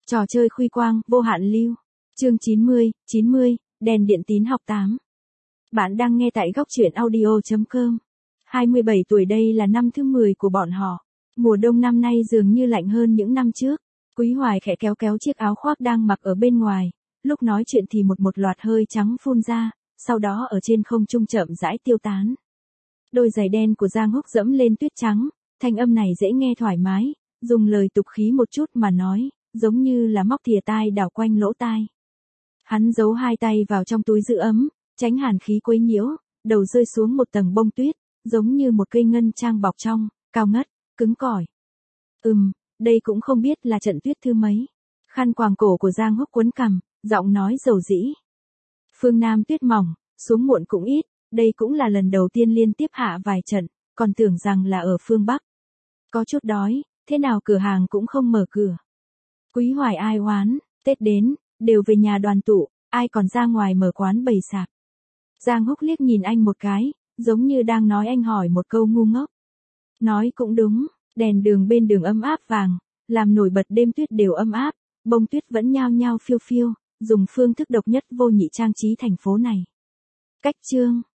Trò chơi khuy quang, vô hạn lưu. Chương 90, đèn điện tín học 8. Bạn đang nghe tại góc truyện audio.com. 27 tuổi đây là năm thứ 10 của bọn họ. Mùa đông năm nay dường như lạnh hơn những năm trước. Quý Hoài khẽ kéo kéo chiếc áo khoác đang mặc ở bên ngoài. Lúc nói chuyện thì một loạt hơi trắng phun ra, sau đó ở trên không trung chậm rãi tiêu tán. Đôi giày đen của Giang Húc dẫm lên tuyết trắng, thanh âm này dễ nghe thoải mái, dùng lời tục khí một chút mà nói, giống như là móc thìa tai đảo quanh lỗ tai. Hắn giấu hai tay vào trong túi giữ ấm, tránh hàn khí quấy nhiễu, đầu rơi xuống một tầng bông tuyết, giống như một cây ngân trang bọc trong, cao ngất, cứng cỏi. Đây cũng không biết là trận tuyết thứ mấy. Khăn quàng cổ của Giang Húc quấn cằm, giọng nói dầu dĩ. Phương Nam tuyết mỏng, xuống muộn cũng ít, đây cũng là lần đầu tiên liên tiếp hạ vài trận, còn tưởng rằng là ở phương Bắc. Có chút đói, thế nào cửa hàng cũng không mở cửa. Quý Hoài ai oán, Tết đến, đều về nhà đoàn tụ, ai còn ra ngoài mở quán bày sạp. Giang Húc liếc nhìn anh một cái, giống như đang nói anh hỏi một câu ngu ngốc. Nói cũng đúng, đèn đường bên đường ấm áp vàng, làm nổi bật đêm tuyết đều ấm áp, bông tuyết vẫn nhao nhao phiêu phiêu, dùng phương thức độc nhất vô nhị trang trí thành phố này. Cách chương